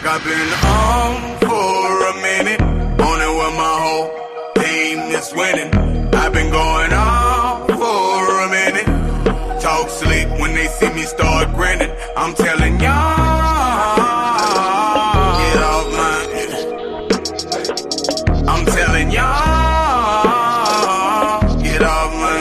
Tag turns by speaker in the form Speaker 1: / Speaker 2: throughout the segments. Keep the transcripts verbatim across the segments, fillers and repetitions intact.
Speaker 1: like I've been on for a minute. On it with my whole team is winning. I've been going on for a minute. Talk slick when they see me start grinning. I'm telling y'all, get off my. I'm telling y'all, get off my.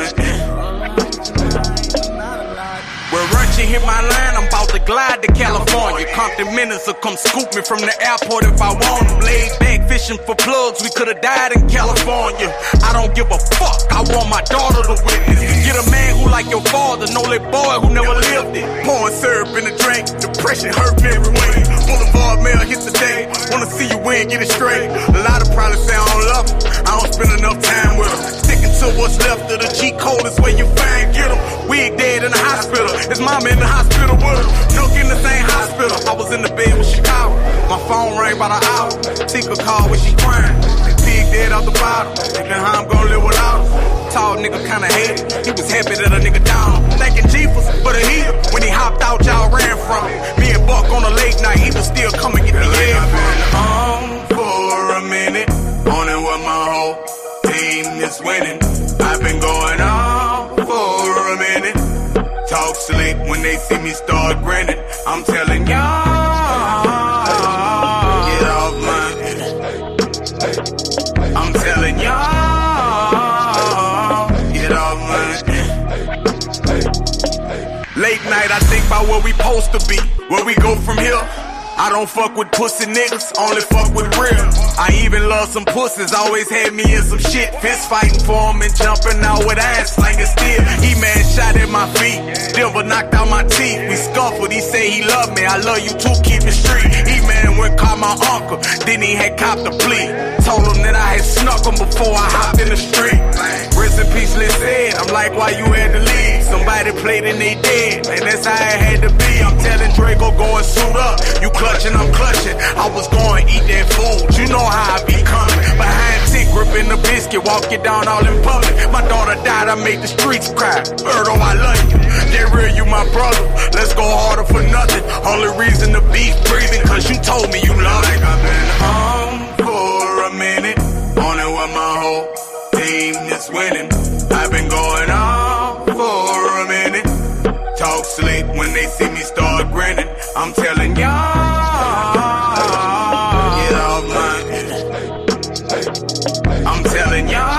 Speaker 1: When Runchy hit my line, I'm about to glide to California. Compton Minutes will come scoop me from the airport if I want them. Laid back fishing for plugs, we could've died in California. I don't give a fuck, I want my daughter to witness. Get a man who like your father, know that boy who never lived it. Pouring syrup in the drink, depression hurt me every way. Boulevard mail hits the day, wanna see you win, get it straight. A lot of probably say I don't love them, I don't spend enough time with them. Sticking to what's left of the G code is where you find get them. Wig dead in the hospital, his mama in the hospital with him. Nuke in the same hospital, I was in the bed with Chicago. My phone rang by the hour, Tika called when she crying. Pig dead out the bottom, thinking how I'm gonna live without him. Tall nigga kinda hated, he was happy that a nigga down. Thanking Jeepers for the heat, when he hopped out y'all ran from him. Me and Buck on a late night, he was still coming get the air from him. On for a minute, on it with my whole team is winning. I've been going on for a minute. Talk slick when they see me start grinning. I'm telling y'all, get off my. I'm telling y'all, get off my. Late night, I think about where we supposed to be, where we go from here. I don't fuck with pussy niggas, only fuck with real. I even love some pussies, always had me in some shit. Fist fighting for him and jumping out with ass slanging steel. He man shot at my feet, Silver knocked out my teeth. We scuffled, he said he loved me, I love you too, keep it street. He man went call my uncle, then he had copped the plea. Told him that I had snuck him before I hopped in the street. Rest in peace, Lil said, I'm like, why you had to leave? Somebody played and they dead, and that's how it had to be. I'm telling Draco, go and suit up. You clutching, I'm clutching. I was going to eat that food. You know how I be coming. Behind tick, gripping the biscuit, walk it down all in public. My daughter died, I made the streets cry. Birdo, I love you. That real, you my brother. Let's go harder for nothing. Only reason to be breathing, cause you told me you love it. I've been on for a minute. On it with my whole team is winning. I've been going on for a minute. Talk slick when they see me start grinning. I'm telling y'all, get off my. I'm telling y'all.